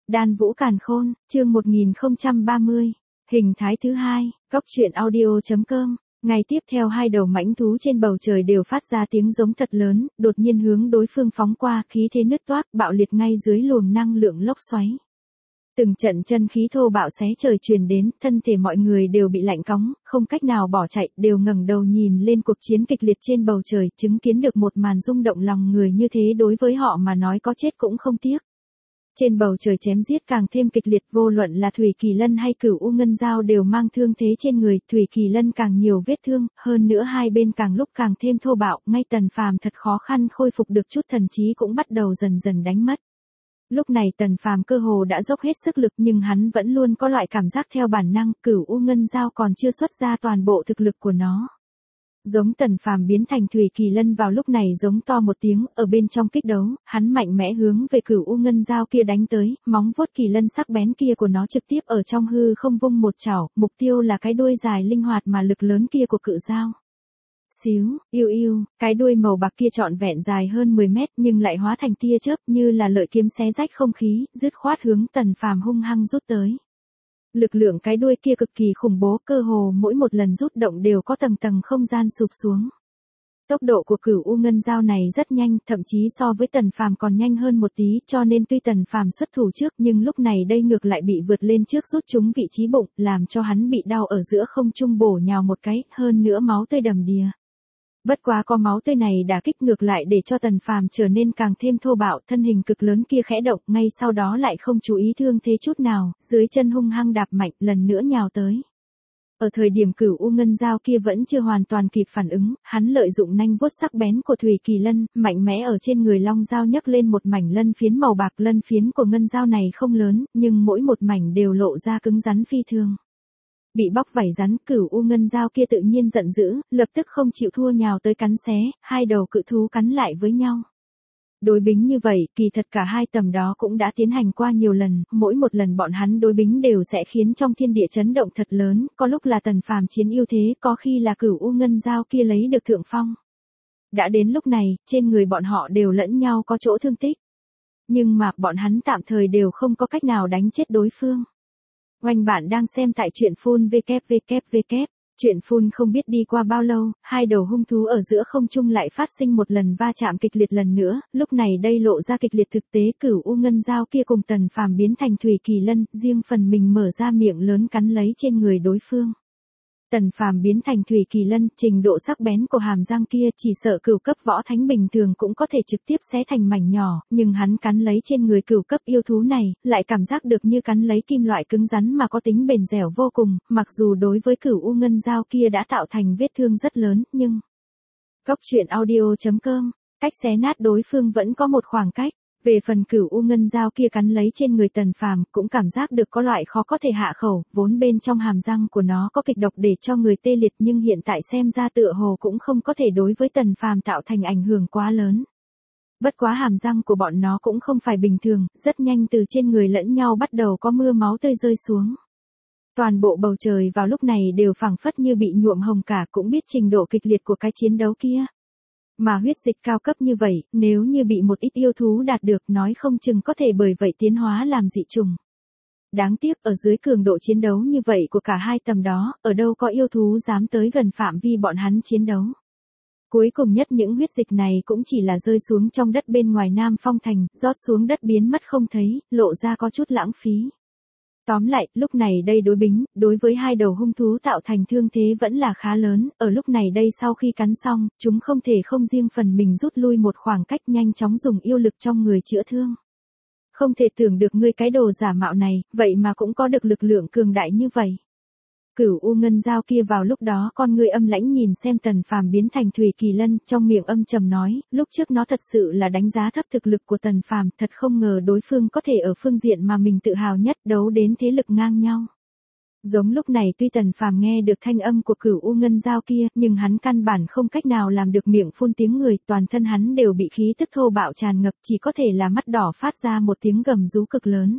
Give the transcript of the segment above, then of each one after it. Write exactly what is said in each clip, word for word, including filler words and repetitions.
Đan Vũ Càn Khôn, chương một nghìn không trăm ba mươi. Hình thái thứ hai, góc truyện audio chấm com. Ngày tiếp theo hai đầu mãnh thú trên bầu trời đều phát ra tiếng giống thật lớn, đột nhiên hướng đối phương phóng qua, khí thế nứt toác, bạo liệt ngay dưới luồng năng lượng lốc xoáy. Từng trận chân khí thô bạo xé trời truyền đến, thân thể mọi người đều bị lạnh cóng, không cách nào bỏ chạy, đều ngẩng đầu nhìn lên cuộc chiến kịch liệt trên bầu trời, chứng kiến được một màn rung động lòng người như thế đối với họ mà nói có chết cũng không tiếc. Trên bầu trời chém giết càng thêm kịch liệt, vô luận là Thủy Kỳ Lân hay Cửu U Ngân Dao đều mang thương thế trên người, Thủy Kỳ Lân càng nhiều vết thương, hơn nữa hai bên càng lúc càng thêm thô bạo, ngay Tần Phàm thật khó khăn khôi phục được chút thần trí cũng bắt đầu dần dần đánh mất. Lúc này Tần Phàm cơ hồ đã dốc hết sức lực nhưng hắn vẫn luôn có loại cảm giác theo bản năng, Cửu U Ngân Dao còn chưa xuất ra toàn bộ thực lực của nó. Giống Tần Phàm biến thành Thủy Kỳ Lân vào lúc này giống to một tiếng, ở bên trong kích đấu, hắn mạnh mẽ hướng về Cửu U Ngân Dao kia đánh tới, móng vuốt kỳ lân sắc bén kia của nó trực tiếp ở trong hư không vung một chảo, mục tiêu là cái đuôi dài linh hoạt mà lực lớn kia của cự dao. Xíu, yêu yêu, cái đuôi màu bạc kia trọn vẹn dài hơn mười mét nhưng lại hóa thành tia chớp như là lợi kiếm xé rách không khí, dứt khoát hướng Tần Phàm hung hăng rút tới. Lực lượng cái đuôi kia cực kỳ khủng bố, cơ hồ mỗi một lần rút động đều có tầng tầng không gian sụp xuống. Tốc độ của Cửu U Ngân Dao này rất nhanh, thậm chí so với Tần Phàm còn nhanh hơn một tí, cho nên tuy Tần Phàm xuất thủ trước nhưng lúc này đây ngược lại bị vượt lên trước rút trúng vị trí bụng, làm cho hắn bị đau ở giữa không trung bổ nhào một cái, hơn nữa máu tươi đầm đìa. Bất quá có máu tươi này đả kích ngược lại để cho Tần Phàm trở nên càng thêm thô bạo, thân hình cực lớn kia khẽ động, ngay sau đó lại không chú ý thương thế chút nào, dưới chân hung hăng đạp mạnh, lần nữa nhào tới. Ở thời điểm Cửu U Ngân Dao kia vẫn chưa hoàn toàn kịp phản ứng, hắn lợi dụng nanh vuốt sắc bén của Thủy Kỳ Lân, mạnh mẽ ở trên người long dao nhấc lên một mảnh lân phiến màu bạc. Lân phiến của ngân dao này không lớn, nhưng mỗi một mảnh đều lộ ra cứng rắn phi thường. Bị bóc vảy rắn, Cửu U Ngân Dao kia tự nhiên giận dữ, lập tức không chịu thua nhào tới cắn xé, hai đầu cự thú cắn lại với nhau. Đối bính như vậy, kỳ thật cả hai tầm đó cũng đã tiến hành qua nhiều lần, mỗi một lần bọn hắn đối bính đều sẽ khiến trong thiên địa chấn động thật lớn, có lúc là Tần Phàm chiến ưu thế, có khi là Cửu U Ngân Dao kia lấy được thượng phong. Đã đến lúc này, trên người bọn họ đều lẫn nhau có chỗ thương tích. Nhưng mà, bọn hắn tạm thời đều không có cách nào đánh chết đối phương. Oanh bạn đang xem tại truyện phun vê kép vê kép vê kép. Chuyện phun không biết đi qua bao lâu, hai đầu hung thú ở giữa không trung lại phát sinh một lần va chạm kịch liệt lần nữa, lúc này đây lộ ra kịch liệt thực tế. Cửu U Ngân Dao kia cùng Tần Phàm biến thành Thủy Kỳ Lân, riêng phần mình mở ra miệng lớn cắn lấy trên người đối phương. Tần Phàm biến thành Thủy Kỳ Lân, trình độ sắc bén của hàm răng kia chỉ sợ cửu cấp võ thánh bình thường cũng có thể trực tiếp xé thành mảnh nhỏ, nhưng hắn cắn lấy trên người cửu cấp yêu thú này, lại cảm giác được như cắn lấy kim loại cứng rắn mà có tính bền dẻo vô cùng, mặc dù đối với Cửu U Ngân Dao kia đã tạo thành vết thương rất lớn, nhưng... Góc truyện audio chấm com, cách xé nát đối phương vẫn có một khoảng cách. Về phần Cửu U Ngân Dao kia cắn lấy trên người Tần Phàm, cũng cảm giác được có loại khó có thể hạ khẩu, vốn bên trong hàm răng của nó có kịch độc để cho người tê liệt nhưng hiện tại xem ra tựa hồ cũng không có thể đối với Tần Phàm tạo thành ảnh hưởng quá lớn. Bất quá hàm răng của bọn nó cũng không phải bình thường, rất nhanh từ trên người lẫn nhau bắt đầu có mưa máu tươi rơi xuống. Toàn bộ bầu trời vào lúc này đều phảng phất như bị nhuộm hồng cả, cũng biết trình độ kịch liệt của cái chiến đấu kia. Mà huyết dịch cao cấp như vậy, nếu như bị một ít yêu thú đạt được nói không chừng có thể bởi vậy tiến hóa làm dị trùng. Đáng tiếc ở dưới cường độ chiến đấu như vậy của cả hai tầm đó, ở đâu có yêu thú dám tới gần phạm vi bọn hắn chiến đấu. Cuối cùng nhất những huyết dịch này cũng chỉ là rơi xuống trong đất bên ngoài Nam Phong Thành, rót xuống đất biến mất không thấy, lộ ra có chút lãng phí. Tóm lại, lúc này đây đối bính, đối với hai đầu hung thú tạo thành thương thế vẫn là khá lớn, ở lúc này đây sau khi cắn xong, chúng không thể không riêng phần mình rút lui một khoảng cách nhanh chóng dùng yêu lực trong người chữa thương. Không thể tưởng được ngươi cái đồ giả mạo này, vậy mà cũng có được lực lượng cường đại như vậy. Cửu U Ngân Dao kia vào lúc đó con người âm lãnh nhìn xem Tần Phàm biến thành Thủy Kỳ Lân, trong miệng âm trầm nói, lúc trước nó thật sự là đánh giá thấp thực lực của Tần Phàm, thật không ngờ đối phương có thể ở phương diện mà mình tự hào nhất đấu đến thế lực ngang nhau. Giống lúc này tuy Tần Phàm nghe được thanh âm của Cửu U Ngân Dao kia, nhưng hắn căn bản không cách nào làm được miệng phun tiếng người, toàn thân hắn đều bị khí tức thô bạo tràn ngập, chỉ có thể là mắt đỏ phát ra một tiếng gầm rú cực lớn.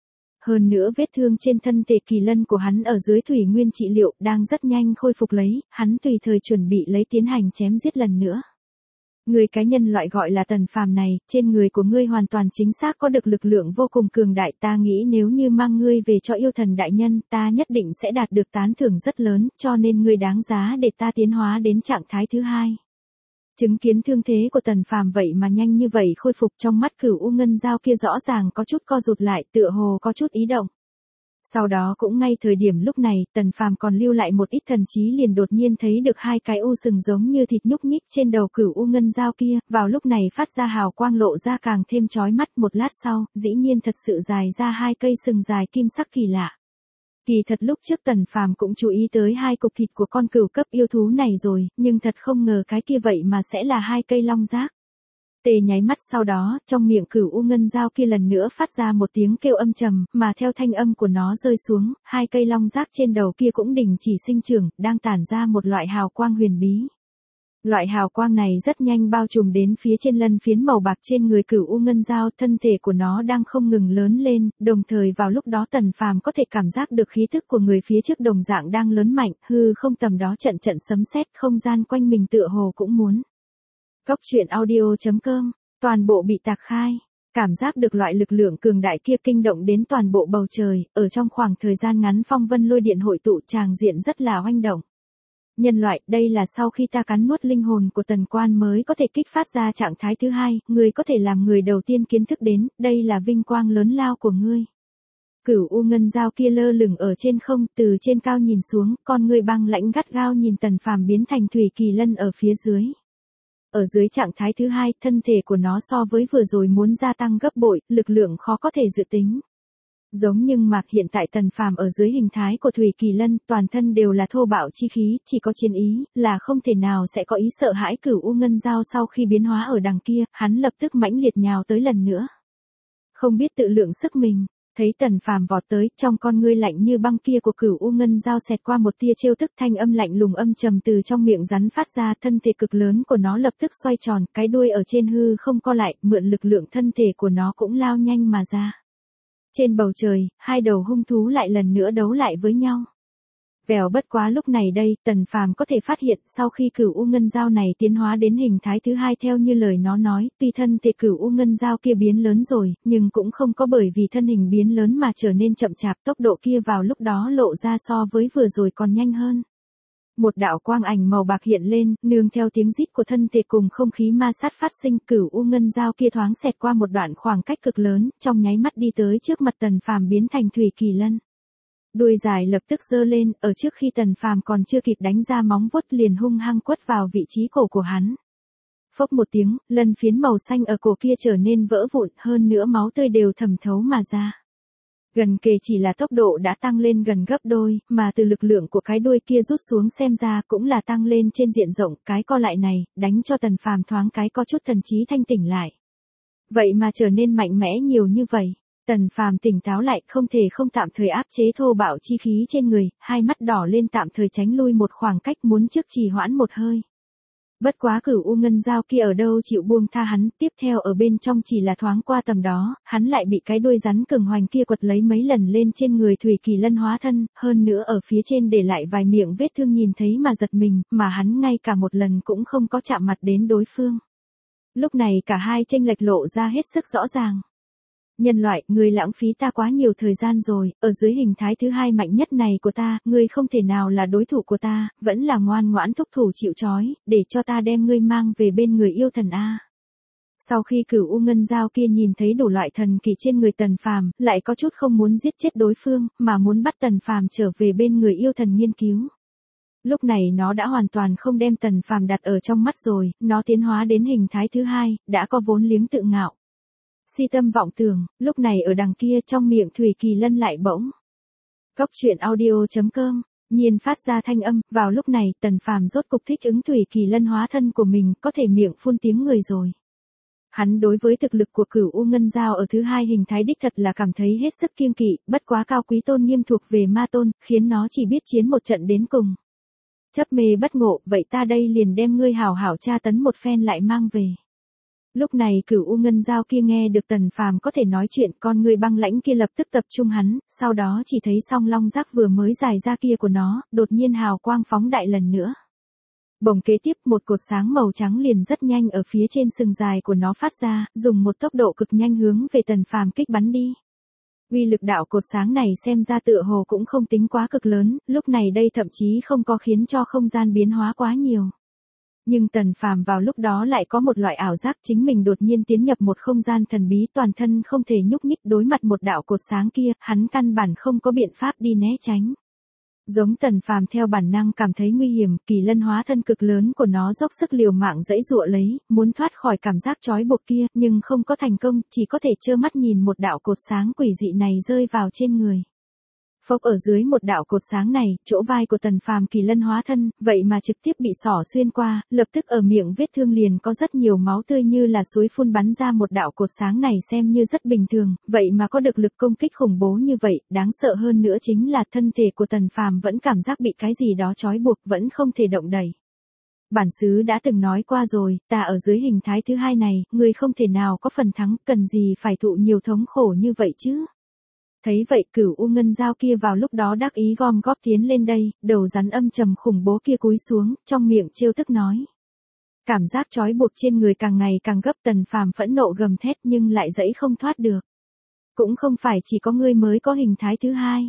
Hơn nữa vết thương trên thân thể kỳ lân của hắn ở dưới thủy nguyên trị liệu đang rất nhanh khôi phục lấy, hắn tùy thời chuẩn bị lấy tiến hành chém giết lần nữa. Người cái nhân loại gọi là Tần Phàm này, trên người của ngươi hoàn toàn chính xác có được lực lượng vô cùng cường đại, ta nghĩ nếu như mang ngươi về cho yêu thần đại nhân, ta nhất định sẽ đạt được tán thưởng rất lớn, cho nên ngươi đáng giá để ta tiến hóa đến trạng thái thứ hai. Chứng kiến thương thế của Tần Phàm vậy mà nhanh như vậy khôi phục, trong mắt Cửu U Ngân Dao kia rõ ràng có chút co rụt lại, tựa hồ có chút ý động. Sau đó cũng ngay thời điểm lúc này, Tần Phàm còn lưu lại một ít thần trí liền đột nhiên thấy được hai cái u sừng giống như thịt nhúc nhích trên đầu Cửu U Ngân Dao kia, vào lúc này phát ra hào quang lộ ra càng thêm chói mắt, một lát sau, dĩ nhiên thật sự dài ra hai cây sừng dài kim sắc kỳ lạ. Kỳ thật lúc trước Tần Phàm cũng chú ý tới hai cục thịt của con cửu cấp yêu thú này rồi, nhưng thật không ngờ cái kia vậy mà sẽ là hai cây long giác. Tề nháy mắt sau đó, trong miệng Cửu U Ngân Dao kia lần nữa phát ra một tiếng kêu âm trầm, mà theo thanh âm của nó rơi xuống, hai cây long giác trên đầu kia cũng đình chỉ sinh trưởng, đang tản ra một loại hào quang huyền bí. Loại hào quang này rất nhanh bao trùm đến phía trên lân phiến màu bạc trên người Cửu U Ngân Dao, thân thể của nó đang không ngừng lớn lên, đồng thời vào lúc đó Tần Phàm có thể cảm giác được khí thức của người phía trước đồng dạng đang lớn mạnh, hư không tầm đó trận trận sấm sét, không gian quanh mình tựa hồ cũng muốn. Cốc truyện audio chấm com, toàn bộ bị tạc khai. Cảm giác được loại lực lượng cường đại kia kinh động đến toàn bộ bầu trời, ở trong khoảng thời gian ngắn phong vân lôi điện hội tụ, tràng diện rất là oanh động. Nhân loại, đây là sau khi ta cắn nuốt linh hồn của Tần Quan mới có thể kích phát ra trạng thái thứ hai, ngươi có thể làm người đầu tiên kiến thức đến, đây là vinh quang lớn lao của ngươi. Cửu U Ngân Dao kia lơ lửng ở trên không, từ trên cao nhìn xuống, con ngươi băng lãnh gắt gao nhìn Tần Phàm biến thành thủy kỳ lân ở phía dưới. Ở dưới trạng thái thứ hai, thân thể của nó so với vừa rồi muốn gia tăng gấp bội, lực lượng khó có thể dự tính. Giống nhưng mà hiện tại Tần Phàm ở dưới hình thái của thủy kỳ lân, toàn thân đều là thô bạo chi khí, chỉ có chiến ý, là không thể nào sẽ có ý sợ hãi. Cửu U Ngân Dao sau khi biến hóa ở đằng kia, hắn lập tức mãnh liệt nhào tới lần nữa. Không biết tự lượng sức mình. Thấy Tần Phàm vọt tới, trong con ngươi lạnh như băng kia của Cửu U Ngân Dao xẹt qua một tia trêu tức, thanh âm lạnh lùng âm trầm từ trong miệng rắn phát ra, thân thể cực lớn của nó lập tức xoay tròn, cái đuôi ở trên hư không co lại, mượn lực lượng thân thể của nó cũng lao nhanh mà ra. Trên bầu trời, hai đầu hung thú lại lần nữa đấu lại với nhau. Vèo, bất quá lúc này đây, Tần Phàm có thể phát hiện, sau khi Cửu U Ngân Dao này tiến hóa đến hình thái thứ hai theo như lời nó nói, tuy thân thể Cửu U Ngân Dao kia biến lớn rồi, nhưng cũng không có bởi vì thân hình biến lớn mà trở nên chậm chạp, tốc độ kia vào lúc đó lộ ra so với vừa rồi còn nhanh hơn. Một đạo quang ảnh màu bạc hiện lên, nương theo tiếng rít của thân thể cùng không khí ma sát phát sinh, Cửu U Ngân Dao kia thoáng xẹt qua một đoạn khoảng cách cực lớn, trong nháy mắt đi tới trước mặt Tần Phàm biến thành thủy kỳ lân. Đuôi dài lập tức giơ lên, ở trước khi Tần Phàm còn chưa kịp đánh ra móng vuốt liền hung hăng quất vào vị trí cổ của hắn. Phốc một tiếng, lân phiến màu xanh ở cổ kia trở nên vỡ vụn, hơn nữa máu tươi đều thẩm thấu mà ra. Gần kề chỉ là tốc độ đã tăng lên gần gấp đôi, mà từ lực lượng của cái đuôi kia rút xuống xem ra cũng là tăng lên trên diện rộng, cái co lại này, đánh cho Tần Phàm thoáng cái có chút thần trí thanh tỉnh lại. Vậy mà trở nên mạnh mẽ nhiều như vậy. Tần Phàm tỉnh táo lại, không thể không tạm thời áp chế thô bạo chi khí trên người, hai mắt đỏ lên tạm thời tránh lui một khoảng cách muốn trước trì hoãn một hơi. Bất quá Cửu U Ngân Dao kia ở đâu chịu buông tha hắn, tiếp theo ở bên trong chỉ là thoáng qua tầm đó, hắn lại bị cái đuôi rắn cường hoành kia quật lấy mấy lần lên trên người thủy kỳ lân hóa thân, hơn nữa ở phía trên để lại vài miệng vết thương nhìn thấy mà giật mình, mà hắn ngay cả một lần cũng không có chạm mặt đến đối phương. Lúc này cả hai chênh lệch lộ ra hết sức rõ ràng. Nhân loại, ngươi lãng phí ta quá nhiều thời gian rồi, ở dưới hình thái thứ hai mạnh nhất này của ta, ngươi không thể nào là đối thủ của ta, vẫn là ngoan ngoãn thúc thủ chịu trói, để cho ta đem ngươi mang về bên người yêu thần A. Sau khi Cửu U Ngân Dao kia nhìn thấy đủ loại thần kỳ trên người Tần Phàm, lại có chút không muốn giết chết đối phương, mà muốn bắt Tần Phàm trở về bên người yêu thần nghiên cứu. Lúc này nó đã hoàn toàn không đem Tần Phàm đặt ở trong mắt rồi, nó tiến hóa đến hình thái thứ hai, đã có vốn liếng tự ngạo. Si tâm vọng tưởng, lúc này ở đằng kia trong miệng thủy kỳ lân lại bỗng. Cốc truyện audio chấm com, nhiên phát ra thanh âm, vào lúc này Tần Phàm rốt cục thích ứng thủy kỳ lân hóa thân của mình, có thể miệng phun tiếng người rồi. Hắn đối với thực lực của Cửu U Ngân Dao ở thứ hai hình thái đích thật là cảm thấy hết sức kiêng kỵ, bất quá cao quý tôn nghiêm thuộc về ma tôn, khiến nó chỉ biết chiến một trận đến cùng. Chấp mê bất ngộ, vậy ta đây liền đem ngươi hảo hảo tra tấn một phen lại mang về. Lúc này Cửu U Ngân Dao kia nghe được Tần Phàm có thể nói chuyện, con người băng lãnh kia lập tức tập trung hắn, sau đó chỉ thấy song long giác vừa mới dài ra kia của nó, đột nhiên hào quang phóng đại lần nữa. Bỗng kế tiếp một cột sáng màu trắng liền rất nhanh ở phía trên sừng dài của nó phát ra, dùng một tốc độ cực nhanh hướng về Tần Phàm kích bắn đi. Uy lực đạo cột sáng này xem ra tựa hồ cũng không tính quá cực lớn, lúc này đây thậm chí không có khiến cho không gian biến hóa quá nhiều. Nhưng Tần Phàm vào lúc đó lại có một loại ảo giác chính mình đột nhiên tiến nhập một không gian thần bí, toàn thân không thể nhúc nhích, đối mặt một đạo cột sáng kia, hắn căn bản không có biện pháp đi né tránh. Giống Tần Phàm theo bản năng cảm thấy nguy hiểm, kỳ lân hóa thân cực lớn của nó dốc sức liều mạng giãy giụa lấy, muốn thoát khỏi cảm giác trói buộc kia, nhưng không có thành công, chỉ có thể trơ mắt nhìn một đạo cột sáng quỷ dị này rơi vào trên người. Phốc, ở dưới một đạo cột sáng này, chỗ vai của Tần Phàm kỳ lân hóa thân, vậy mà trực tiếp bị xỏ xuyên qua, lập tức ở miệng vết thương liền có rất nhiều máu tươi như là suối phun bắn ra. Một đạo cột sáng này xem như rất bình thường, vậy mà có được lực công kích khủng bố như vậy, đáng sợ hơn nữa chính là thân thể của Tần Phàm vẫn cảm giác bị cái gì đó trói buộc, vẫn không thể động đậy. Bản xứ đã từng nói qua rồi, ta ở dưới hình thái thứ hai này, người không thể nào có phần thắng, cần gì phải thụ nhiều thống khổ như vậy chứ. Thấy vậy Cửu U Ngân Dao kia vào lúc đó đắc ý gom góp tiến lên đây, đầu rắn âm trầm khủng bố kia cúi xuống, trong miệng trêu tức nói. Cảm giác trói buộc trên người càng ngày càng gấp, Tần Phàm phẫn nộ gầm thét nhưng lại giãy không thoát được. Cũng không phải chỉ có ngươi mới có hình thái thứ hai.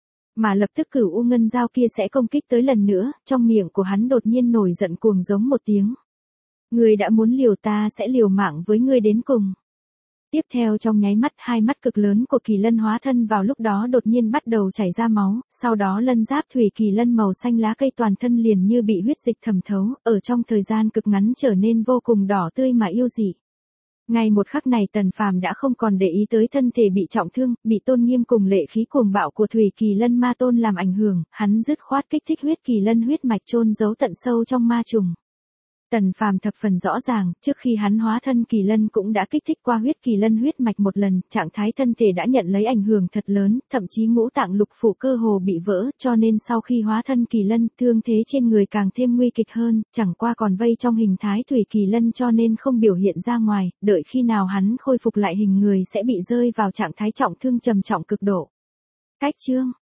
Mà lập tức Cửu U Ngân Dao kia sẽ công kích tới lần nữa, trong miệng của hắn đột nhiên nổi giận cuồng giống một tiếng. Ngươi đã muốn liều, ta sẽ liều mạng với ngươi đến cùng. Tiếp theo trong nháy mắt, hai mắt cực lớn của kỳ lân hóa thân vào lúc đó đột nhiên bắt đầu chảy ra máu, sau đó lân giáp thủy kỳ lân màu xanh lá cây toàn thân liền như bị huyết dịch thẩm thấu, ở trong thời gian cực ngắn trở nên vô cùng đỏ tươi mà yêu dị. Ngay một khắc này Tần Phàm đã không còn để ý tới thân thể bị trọng thương, bị tôn nghiêm cùng lệ khí cuồng bạo của thủy kỳ lân ma tôn làm ảnh hưởng, hắn dứt khoát kích thích huyết kỳ lân huyết mạch chôn giấu tận sâu trong ma trùng. Tần Phàm thập phần rõ ràng, trước khi hắn hóa thân kỳ lân cũng đã kích thích qua huyết kỳ lân huyết mạch một lần, trạng thái thân thể đã nhận lấy ảnh hưởng thật lớn, thậm chí ngũ tạng lục phủ cơ hồ bị vỡ, cho nên sau khi hóa thân kỳ lân, thương thế trên người càng thêm nguy kịch hơn, chẳng qua còn vây trong hình thái thủy kỳ lân cho nên không biểu hiện ra ngoài, đợi khi nào hắn khôi phục lại hình người sẽ bị rơi vào trạng thái trọng thương trầm trọng cực độ. Cách chương